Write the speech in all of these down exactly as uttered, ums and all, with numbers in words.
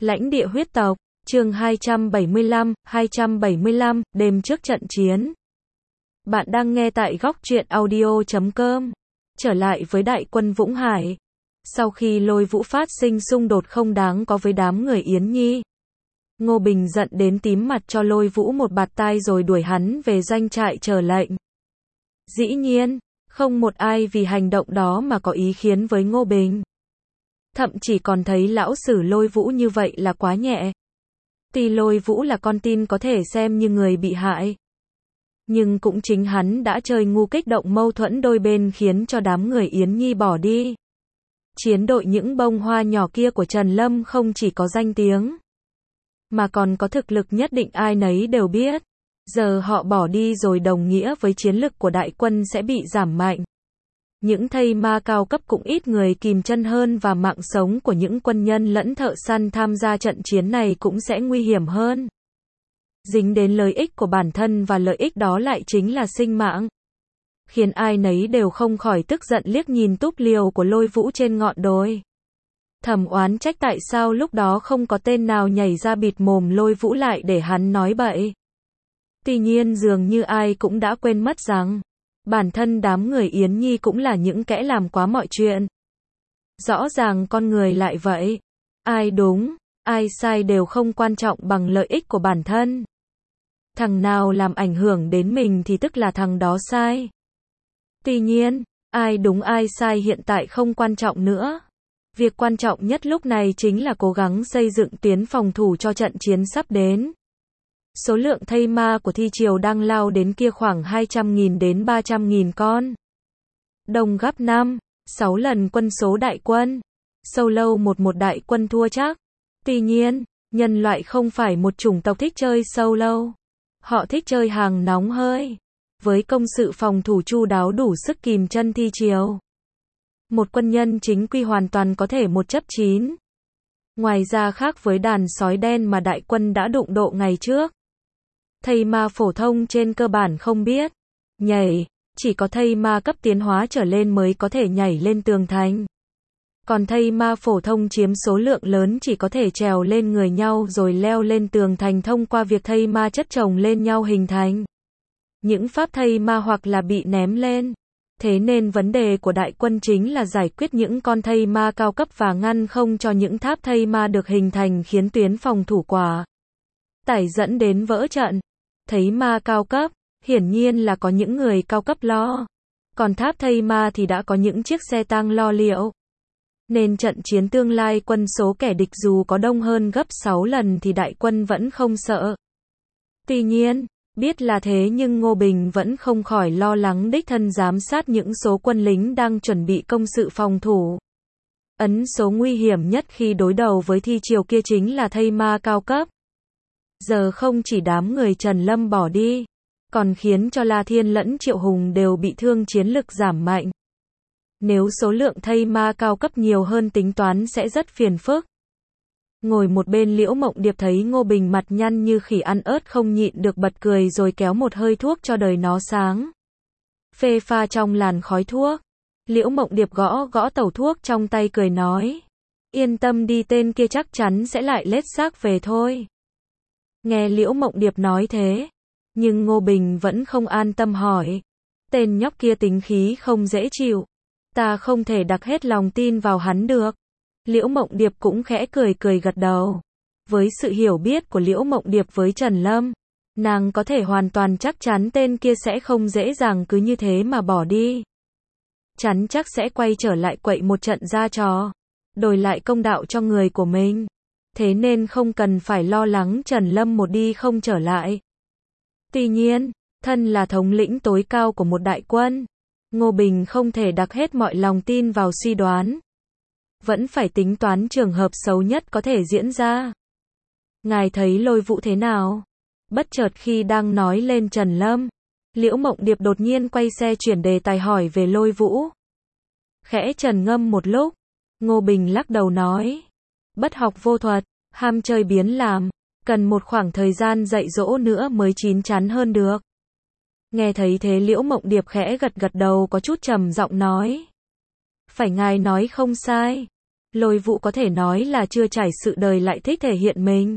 Lãnh địa huyết tộc, chương hai trăm bảy mươi lăm, hai trăm bảy mươi lăm, đêm trước trận chiến. Bạn đang nghe tại góc truyện audio chấm com. Trở lại với đại quân Vũng Hải. Sau khi Lôi Vũ phát sinh xung đột không đáng có với đám người Yến Nhi, Ngô Bình giận đến tím mặt cho Lôi Vũ một bạt tai rồi đuổi hắn về doanh trại chờ lệnh. Dĩ nhiên, không một ai vì hành động đó mà có ý kiến với Ngô Bình. Thậm chỉ còn thấy lão sử Lôi Vũ như vậy là quá nhẹ. Tuy Lôi Vũ là con tin có thể xem như người bị hại, nhưng cũng chính hắn đã chơi ngu kích động mâu thuẫn đôi bên khiến cho đám người Yến Nhi bỏ đi. Chiến đội những bông hoa nhỏ kia của Trần Lâm không chỉ có danh tiếng, mà còn có thực lực nhất định ai nấy đều biết. Giờ họ bỏ đi rồi đồng nghĩa với chiến lực của đại quân sẽ bị giảm mạnh. Những thây ma cao cấp cũng ít người kìm chân hơn và mạng sống của những quân nhân lẫn thợ săn tham gia trận chiến này cũng sẽ nguy hiểm hơn. Dính đến lợi ích của bản thân và lợi ích đó lại chính là sinh mạng, khiến ai nấy đều không khỏi tức giận liếc nhìn túp liều của Lôi Vũ trên ngọn đồi. Thầm oán trách tại sao lúc đó không có tên nào nhảy ra bịt mồm Lôi Vũ lại để hắn nói bậy. Tuy nhiên dường như ai cũng đã quên mất rằng bản thân đám người Yến Nhi cũng là những kẻ làm quá mọi chuyện. Rõ ràng con người lại vậy. Ai đúng, ai sai đều không quan trọng bằng lợi ích của bản thân. Thằng nào làm ảnh hưởng đến mình thì tức là thằng đó sai. Tuy nhiên, ai đúng ai sai hiện tại không quan trọng nữa. Việc quan trọng nhất lúc này chính là cố gắng xây dựng tuyến phòng thủ cho trận chiến sắp đến. Số lượng thây ma của thi triều đang lao đến kia khoảng hai trăm nghìn đến ba trăm nghìn con. Đồng gấp năm, sáu lần quân số đại quân. Sâu lâu một một đại quân thua chắc. Tuy nhiên, nhân loại không phải một chủng tộc thích chơi sâu lâu. Họ thích chơi hàng nóng hơi. Với công sự phòng thủ chu đáo đủ sức kìm chân thi triều, một quân nhân chính quy hoàn toàn có thể một chấp chín. Ngoài ra khác với đàn sói đen mà đại quân đã đụng độ ngày trước, thây ma phổ thông trên cơ bản không biết nhảy, chỉ có thây ma cấp tiến hóa trở lên mới có thể nhảy lên tường thành. Còn thây ma phổ thông chiếm số lượng lớn chỉ có thể trèo lên người nhau rồi leo lên tường thành thông qua việc thây ma chất chồng lên nhau hình thành những pháp thây ma hoặc là bị ném lên. Thế nên vấn đề của đại quân chính là giải quyết những con thây ma cao cấp và ngăn không cho những tháp thây ma được hình thành khiến tuyến phòng thủ quả tải dẫn đến vỡ trận. Thấy ma cao cấp, hiển nhiên là có những người cao cấp lo. Còn tháp thây ma thì đã có những chiếc xe tăng lo liệu. Nên trận chiến tương lai quân số kẻ địch dù có đông hơn gấp sáu lần thì đại quân vẫn không sợ. Tuy nhiên, biết là thế nhưng Ngô Bình vẫn không khỏi lo lắng đích thân giám sát những số quân lính đang chuẩn bị công sự phòng thủ. Ấn số nguy hiểm nhất khi đối đầu với thi triều kia chính là thây ma cao cấp. Giờ không chỉ đám người Trần Lâm bỏ đi, còn khiến cho La Thiên lẫn Triệu Hùng đều bị thương chiến lực giảm mạnh. Nếu số lượng thây ma cao cấp nhiều hơn tính toán sẽ rất phiền phức. Ngồi một bên Liễu Mộng Điệp thấy Ngô Bình mặt nhăn như khỉ ăn ớt không nhịn được bật cười rồi kéo một hơi thuốc cho đời nó sáng. Phê pha trong làn khói thuốc. Liễu Mộng Điệp gõ gõ tẩu thuốc trong tay cười nói. Yên tâm đi, tên kia chắc chắn sẽ lại lết xác về thôi. Nghe Liễu Mộng Điệp nói thế, nhưng Ngô Bình vẫn không an tâm hỏi. Tên nhóc kia tính khí không dễ chịu. Ta không thể đặt hết lòng tin vào hắn được. Liễu Mộng Điệp cũng khẽ cười cười gật đầu. Với sự hiểu biết của Liễu Mộng Điệp với Trần Lâm, nàng có thể hoàn toàn chắc chắn tên kia sẽ không dễ dàng cứ như thế mà bỏ đi. Chắn chắc sẽ quay trở lại quậy một trận ra trò, đổi lại công đạo cho người của mình. Thế nên không cần phải lo lắng Trần Lâm một đi không trở lại. Tuy nhiên, thân là thống lĩnh tối cao của một đại quân, Ngô Bình không thể đặt hết mọi lòng tin vào suy đoán. Vẫn phải tính toán trường hợp xấu nhất có thể diễn ra. Ngài thấy Lôi Vũ thế nào? Bất chợt khi đang nói lên Trần Lâm, Liễu Mộng Điệp đột nhiên quay xe chuyển đề tài hỏi về Lôi Vũ. Khẽ trầm ngâm một lúc, Ngô Bình lắc đầu nói. Bất học vô thuật, ham chơi biến làm, cần một khoảng thời gian dạy dỗ nữa mới chín chắn hơn được. Nghe thấy thế Liễu Mộng Điệp khẽ gật gật đầu có chút trầm giọng nói. Phải ngài nói không sai. Lôi Vũ có thể nói là chưa trải sự đời lại thích thể hiện mình.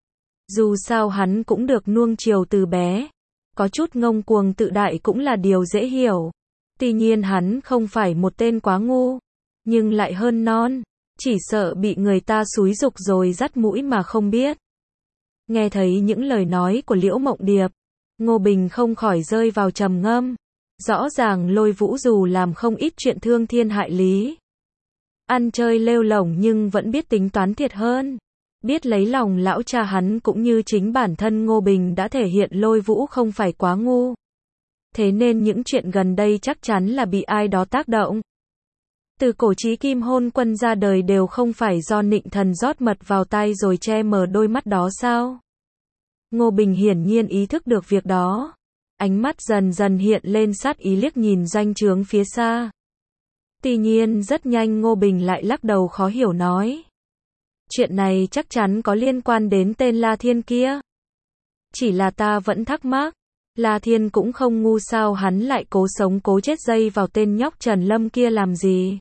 Dù sao hắn cũng được nuông chiều từ bé. Có chút ngông cuồng tự đại cũng là điều dễ hiểu. Tuy nhiên hắn không phải một tên quá ngu, nhưng lại hơn non. Chỉ sợ bị người ta xúi giục rồi dắt mũi mà không biết. Nghe thấy những lời nói của Liễu Mộng Điệp, Ngô Bình không khỏi rơi vào trầm ngâm. Rõ ràng Lôi Vũ dù làm không ít chuyện thương thiên hại lý, ăn chơi lêu lổng nhưng vẫn biết tính toán thiệt hơn. Biết lấy lòng lão cha hắn cũng như chính bản thân Ngô Bình đã thể hiện Lôi Vũ không phải quá ngu. Thế nên những chuyện gần đây chắc chắn là bị ai đó tác động. Từ cổ chí kim hôn quân ra đời đều không phải do Nịnh Thần rót mật vào tay rồi che mờ đôi mắt đó sao? Ngô Bình hiển nhiên ý thức được việc đó. Ánh mắt dần dần hiện lên sát ý liếc nhìn doanh trướng phía xa. Tuy nhiên rất nhanh Ngô Bình lại lắc đầu khó hiểu nói. Chuyện này chắc chắn có liên quan đến tên La Thiên kia. Chỉ là ta vẫn thắc mắc. La Thiên cũng không ngu sao hắn lại cố sống cố chết dây vào tên nhóc Trần Lâm kia làm gì.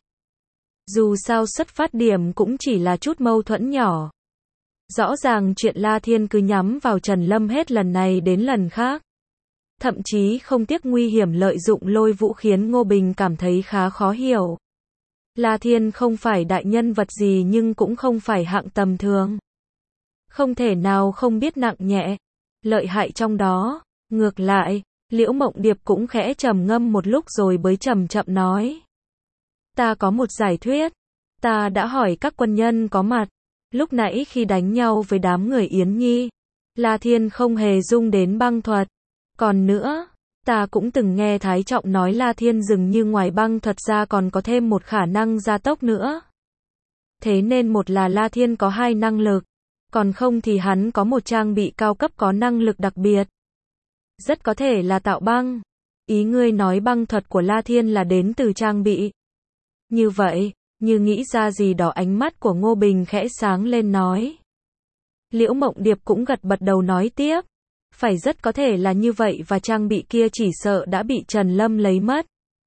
Dù sao xuất phát điểm cũng chỉ là chút mâu thuẫn nhỏ. Rõ ràng chuyện La Thiên cứ nhắm vào Trần Lâm hết lần này đến lần khác. Thậm chí không tiếc nguy hiểm lợi dụng Lôi Vũ khiến Ngô Bình cảm thấy khá khó hiểu. La Thiên không phải đại nhân vật gì nhưng cũng không phải hạng tầm thường. Không thể nào không biết nặng nhẹ, lợi hại trong đó. Ngược lại, Liễu Mộng Điệp cũng khẽ trầm ngâm một lúc rồi mới chậm chậm nói. Ta có một giải thuyết. Ta đã hỏi các quân nhân có mặt. Lúc nãy khi đánh nhau với đám người Yến Nhi, La Thiên không hề dung đến băng thuật. Còn nữa, ta cũng từng nghe Thái Trọng nói La Thiên dường như ngoài băng thuật ra còn có thêm một khả năng gia tốc nữa. Thế nên một là La Thiên có hai năng lực, còn không thì hắn có một trang bị cao cấp có năng lực đặc biệt. Rất có thể là tạo băng. Ý ngươi nói băng thuật của La Thiên là đến từ trang bị. Như vậy, như nghĩ ra gì đó ánh mắt của Ngô Bình khẽ sáng lên nói. Liễu Mộng Điệp cũng gật bật đầu nói tiếp. Phải rất có thể là như vậy và trang bị kia chỉ sợ đã bị Trần Lâm lấy mất.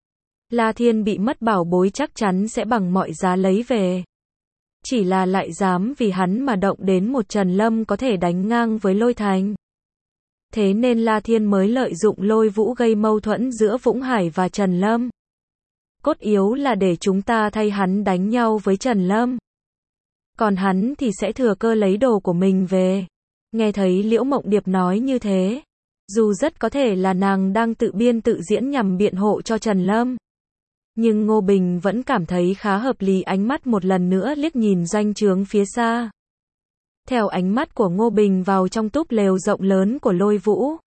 La Thiên bị mất bảo bối chắc chắn sẽ bằng mọi giá lấy về. Chỉ là lại dám vì hắn mà động đến một Trần Lâm có thể đánh ngang với Lôi Thành. Thế nên La Thiên mới lợi dụng Lôi Vũ gây mâu thuẫn giữa Vũng Hải và Trần Lâm. Cốt yếu là để chúng ta thay hắn đánh nhau với Trần Lâm. Còn hắn thì sẽ thừa cơ lấy đồ của mình về. Nghe thấy Liễu Mộng Điệp nói như thế, dù rất có thể là nàng đang tự biên tự diễn nhằm biện hộ cho Trần Lâm, nhưng Ngô Bình vẫn cảm thấy khá hợp lý. Ánh mắt một lần nữa liếc nhìn doanh trướng phía xa. Theo ánh mắt của Ngô Bình vào trong túp lều rộng lớn của Lôi Vũ.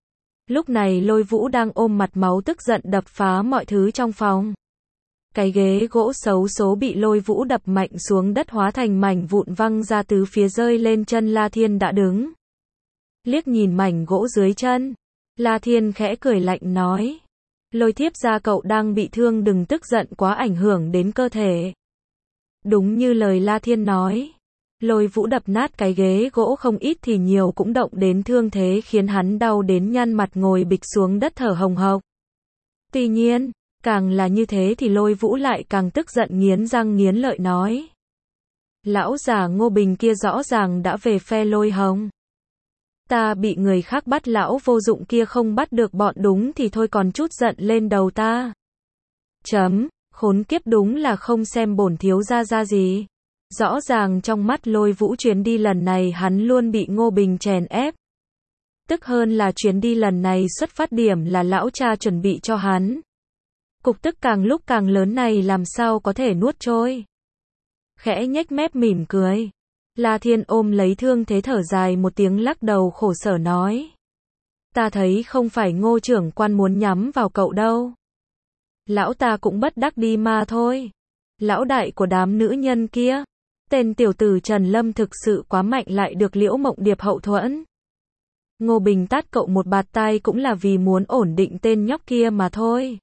Lúc này Lôi Vũ đang ôm mặt máu tức giận đập phá mọi thứ trong phòng. Cái ghế gỗ xấu số bị Lôi Vũ đập mạnh xuống đất hóa thành mảnh vụn văng ra tứ phía rơi lên chân La Thiên đã đứng. Liếc nhìn mảnh gỗ dưới chân, La Thiên khẽ cười lạnh nói. Lôi thiếp gia cậu đang bị thương đừng tức giận quá ảnh hưởng đến cơ thể. Đúng như lời La Thiên nói. Lôi Vũ đập nát cái ghế gỗ không ít thì nhiều cũng động đến thương thế khiến hắn đau đến nhăn mặt ngồi bịch xuống đất thở hồng hộc. Tuy nhiên, càng là như thế thì Lôi Vũ lại càng tức giận nghiến răng nghiến lợi nói. Lão già Ngô Bình kia rõ ràng đã về phe Lôi Hồng. Ta bị người khác bắt lão vô dụng kia không bắt được bọn đúng thì thôi còn chút giận lên đầu ta. Chấm, khốn kiếp đúng là không xem bổn thiếu gia ra gì. Rõ ràng trong mắt Lôi Vũ chuyến đi lần này hắn luôn bị Ngô Bình chèn ép. Tức hơn là chuyến đi lần này xuất phát điểm là lão cha chuẩn bị cho hắn. Cục tức càng lúc càng lớn này làm sao có thể nuốt trôi. Khẽ nhếch mép mỉm cười. La Thiên ôm lấy thương thế thở dài một tiếng lắc đầu khổ sở nói. Ta thấy không phải Ngô trưởng quan muốn nhắm vào cậu đâu. Lão ta cũng bất đắc đi mà thôi. Lão đại của đám nữ nhân kia. Tên tiểu tử Trần Lâm thực sự quá mạnh lại được Liễu Mộng Điệp hậu thuẫn. Ngô Bình tát cậu một bạt tai cũng là vì muốn ổn định tên nhóc kia mà thôi.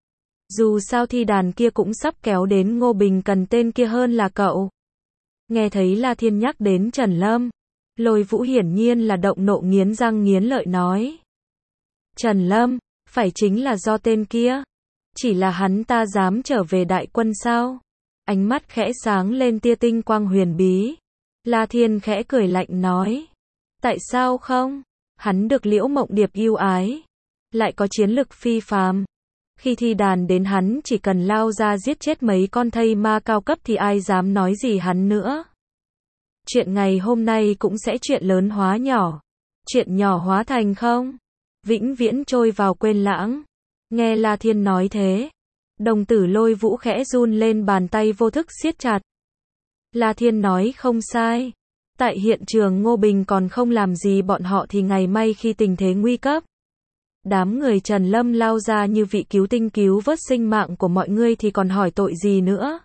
Dù sao thi đàn kia cũng sắp kéo đến Ngô Bình cần tên kia hơn là cậu. Nghe thấy La Thiên nhắc đến Trần Lâm, Lôi Vũ hiển nhiên là động nộ nghiến răng nghiến lợi nói. Trần Lâm, phải chính là do tên kia. Chỉ là hắn ta dám trở về đại quân sao? Ánh mắt khẽ sáng lên tia tinh quang huyền bí. La Thiên khẽ cười lạnh nói. Tại sao không? Hắn được Liễu Mộng Điệp yêu ái, lại có chiến lực phi phàm. Khi thi đàn đến hắn chỉ cần lao ra giết chết mấy con thây ma cao cấp thì ai dám nói gì hắn nữa. Chuyện ngày hôm nay cũng sẽ chuyện lớn hóa nhỏ, chuyện nhỏ hóa thành không, vĩnh viễn trôi vào quên lãng. Nghe La Thiên nói thế, đồng tử Lôi Vũ khẽ run lên, bàn tay vô thức siết chặt. La Thiên nói không sai. Tại hiện trường Ngô Bình còn không làm gì bọn họ thì ngày may khi tình thế nguy cấp, đám người Trần Lâm lao ra như vị cứu tinh cứu vớt sinh mạng của mọi người thì còn hỏi tội gì nữa.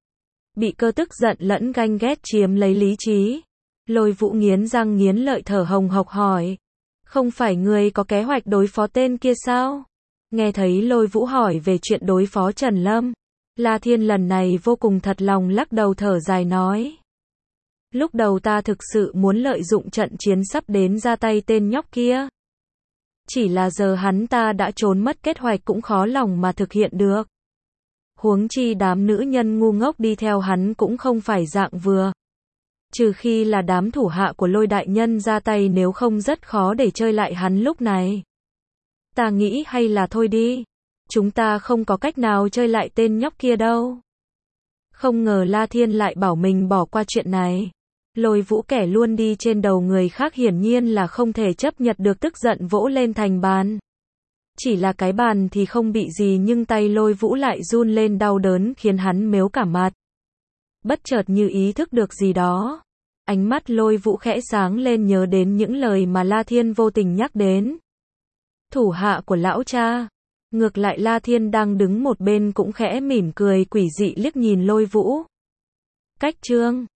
Bị cơ tức giận lẫn ganh ghét chiếm lấy lý trí, Lôi Vũ nghiến răng nghiến lợi thở hồng hộc hỏi. Không phải người có kế hoạch đối phó tên kia sao? Nghe thấy Lôi Vũ hỏi về chuyện đối phó Trần Lâm, La Thiên lần này vô cùng thật lòng lắc đầu thở dài nói. Lúc đầu ta thực sự muốn lợi dụng trận chiến sắp đến ra tay tên nhóc kia. Chỉ là giờ hắn ta đã trốn mất, kế hoạch cũng khó lòng mà thực hiện được. Huống chi đám nữ nhân ngu ngốc đi theo hắn cũng không phải dạng vừa. Trừ khi là đám thủ hạ của Lôi đại nhân ra tay, nếu không rất khó để chơi lại hắn lúc này. Ta nghĩ hay là thôi đi. Chúng ta không có cách nào chơi lại tên nhóc kia đâu. Không ngờ La Thiên lại bảo mình bỏ qua chuyện này. Lôi Vũ kẻ luôn đi trên đầu người khác hiển nhiên là không thể chấp nhận được, tức giận vỗ lên thành bàn. Chỉ là cái bàn thì không bị gì nhưng tay Lôi Vũ lại run lên đau đớn khiến hắn mếu cả mặt. Bất chợt như ý thức được gì đó, ánh mắt Lôi Vũ khẽ sáng lên nhớ đến những lời mà La Thiên vô tình nhắc đến. Thủ hạ của lão cha. Ngược lại La Thiên đang đứng một bên cũng khẽ mỉm cười quỷ dị liếc nhìn Lôi Vũ. Cách chương